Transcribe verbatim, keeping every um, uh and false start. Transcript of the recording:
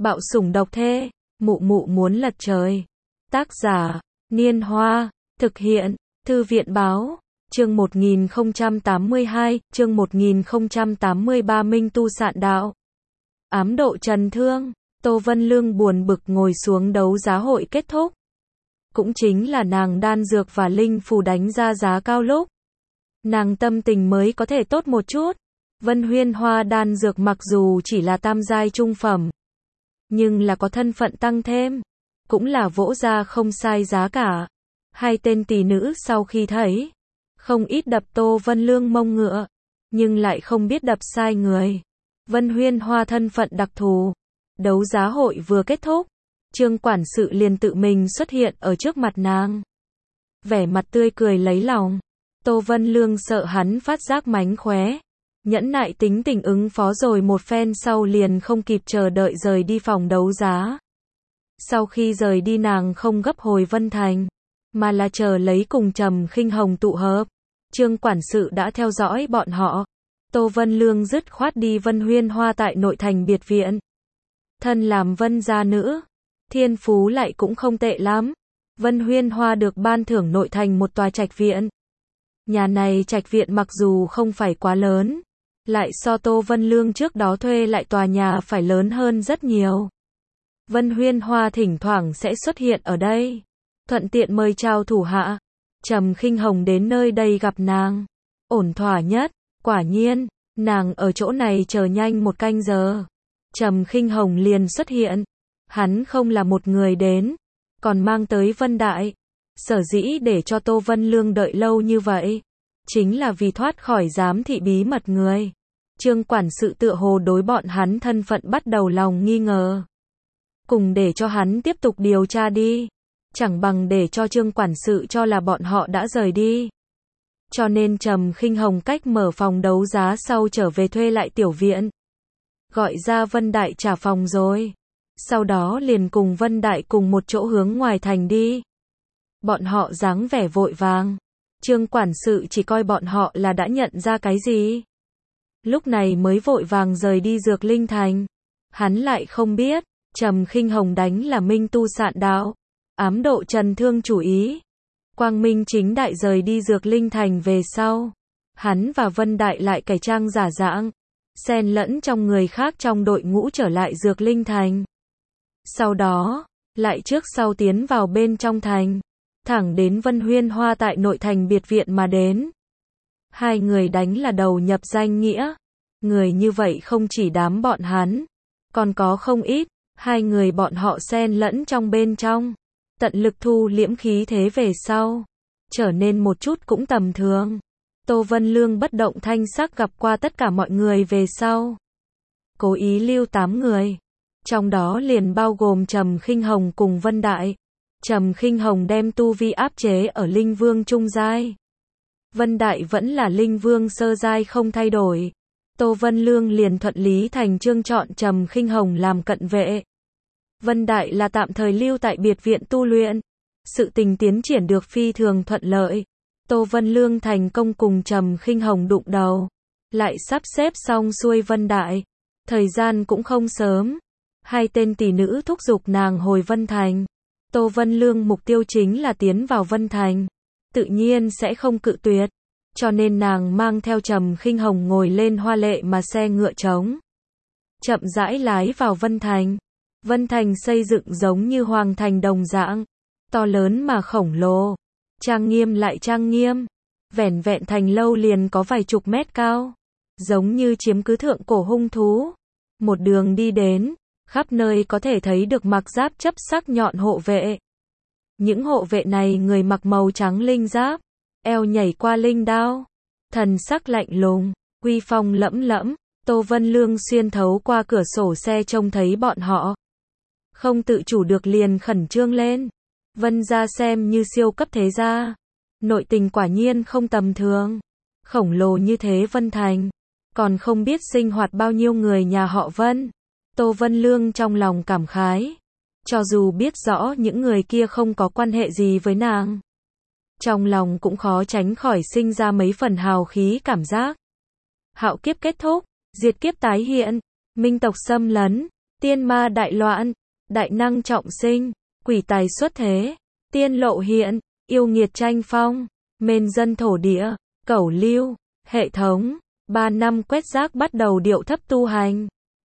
Bạo sủng độc thê, mụ mụ muốn lật trời. Tác giả, Niên Hoa, thực hiện, Thư viện Báo, chương một nghìn không trăm tám mươi hai, chương một nghìn không trăm tám mươi ba Minh tu sạn đạo. Ám độ trần thương, Tô Vân Lương buồn bực ngồi xuống đấu giá hội kết thúc. Cũng chính là nàng đan dược và linh phù đánh ra giá cao lúc. Nàng tâm tình mới có thể tốt một chút. Vân Huyên Hoa đan dược mặc dù chỉ là tam giai trung phẩm, nhưng là có thân phận tăng thêm, cũng là vỗ ra không sai giá cả. Hai tên tỷ nữ sau khi thấy, không ít đập Tô Vân Lương mông ngựa, nhưng lại không biết đập sai người. Vân Huyên Hoa thân phận đặc thù. Đấu giá hội vừa kết thúc, Trương quản sự liền tự mình xuất hiện ở trước mặt nàng. Vẻ mặt tươi cười lấy lòng. Tô Vân Lương sợ hắn phát giác mánh khóe, nhẫn nại tính tình ứng phó rồi một phen sau liền không kịp chờ đợi rời đi phòng đấu giá. Sau khi rời đi nàng không gấp hồi Vân Thành, mà là chờ lấy cùng Trầm Khinh Hồng tụ hợp. Trương quản sự đã theo dõi bọn họ. Tô Vân Lương dứt khoát đi Vân Huyên Hoa tại nội thành biệt viện. Thân làm Vân gia nữ, thiên phú lại cũng không tệ lắm. Vân Huyên Hoa được ban thưởng nội thành một tòa trạch viện. Nhà này trạch viện mặc dù không phải quá lớn, lại so Tô Vân Lương trước đó thuê lại tòa nhà phải lớn hơn rất nhiều. Vân Huyên Hoa thỉnh thoảng sẽ xuất hiện ở đây, thuận tiện mời chào thủ hạ. Trầm Khinh Hồng đến nơi đây gặp nàng, ổn thỏa nhất. Quả nhiên, nàng ở chỗ này chờ nhanh một canh giờ, Trầm Khinh Hồng liền xuất hiện. Hắn không là một người đến, còn mang tới Vân Đại. Sở dĩ để cho Tô Vân Lương đợi lâu như vậy, chính là vì thoát khỏi giám thị bí mật người. Trương quản sự tựa hồ đối bọn hắn thân phận bắt đầu lòng nghi ngờ. Cùng để cho hắn tiếp tục điều tra đi, chẳng bằng để cho Trương quản sự cho là bọn họ đã rời đi. Cho nên Trầm Khinh Hồng cách mở phòng đấu giá sau trở về thuê lại tiểu viện. Gọi ra Vân Đại trả phòng rồi. Sau đó liền cùng Vân Đại cùng một chỗ hướng ngoài thành đi. Bọn họ dáng vẻ vội vàng. Trương quản sự chỉ coi bọn họ là đã nhận ra cái gì. Lúc này mới vội vàng rời đi Dược Linh Thành. Hắn lại không biết, Trầm Khinh Hồng đánh là Minh tu sạn đạo, ám độ trần thương chủ ý. Quang minh chính đại rời đi Dược Linh Thành về sau, hắn và Vân Đại lại cải trang giả dạng, xen lẫn trong người khác trong đội ngũ trở lại Dược Linh Thành. Sau đó, lại trước sau tiến vào bên trong thành, thẳng đến Vân Huyên Hoa tại nội thành biệt viện mà đến. Hai người đánh là đầu nhập danh nghĩa. Người như vậy không chỉ đám bọn hắn, còn có không ít. Hai người bọn họ xen lẫn trong bên trong, tận lực thu liễm khí thế về sau, trở nên một chút cũng tầm thường. Tô Vân Lương bất động thanh sắc gặp qua tất cả mọi người về sau, cố ý lưu tám người, trong đó liền bao gồm Trầm Khinh Hồng cùng Vân Đại. Trầm Khinh Hồng đem tu vi áp chế ở Linh Vương trung giai, Vân Đại vẫn là Linh Vương sơ giai không thay đổi. Tô Vân Lương liền thuận lý thành chương chọn Trầm Khinh Hồng làm cận vệ. Vân Đại là tạm thời lưu tại biệt viện tu luyện. Sự tình tiến triển được phi thường thuận lợi. Tô Vân Lương thành công cùng Trầm Khinh Hồng đụng đầu, lại sắp xếp xong xuôi Vân Đại. Thời gian cũng không sớm. Hai tên tỷ nữ thúc giục nàng hồi Vân Thành. Tô Vân Lương mục tiêu chính là tiến vào Vân Thành, tự nhiên sẽ không cự tuyệt. Cho nên nàng mang theo Trầm Khinh Hồng ngồi lên hoa lệ mà xe ngựa trống, chậm rãi lái vào Vân Thành. Vân Thành xây dựng giống như hoàng thành đồng dạng, to lớn mà khổng lồ, trang nghiêm lại trang nghiêm. Vẻn vẹn thành lâu liền có vài chục mét cao, giống như chiếm cứ thượng cổ hung thú. Một đường đi đến, khắp nơi có thể thấy được mặc giáp chấp sắc nhọn hộ vệ. Những hộ vệ này người mặc màu trắng linh giáp, eo nhảy qua linh đao, thần sắc lạnh lùng, uy phong lẫm lẫm. Tô Vân Lương xuyên thấu qua cửa sổ xe trông thấy bọn họ, không tự chủ được liền khẩn trương lên. Vân gia xem như siêu cấp thế gia, nội tình quả nhiên không tầm thường. Khổng lồ như thế Vân Thành, còn không biết sinh hoạt bao nhiêu người nhà họ Vân. Tô Vân Lương trong lòng cảm khái, cho dù biết rõ những người kia không có quan hệ gì với nàng, trong lòng cũng khó tránh khỏi sinh ra mấy phần hào khí cảm giác. Hạo kiếp kết thúc, diệt kiếp tái hiện, minh tộc xâm lấn, tiên ma đại loạn, đại năng trọng sinh, quỷ tài xuất thế, tiên lộ hiện, yêu nghiệt tranh phong, mên dân thổ địa, cẩu lưu, hệ thống, ba năm quét rác bắt đầu điệu thấp tu hành.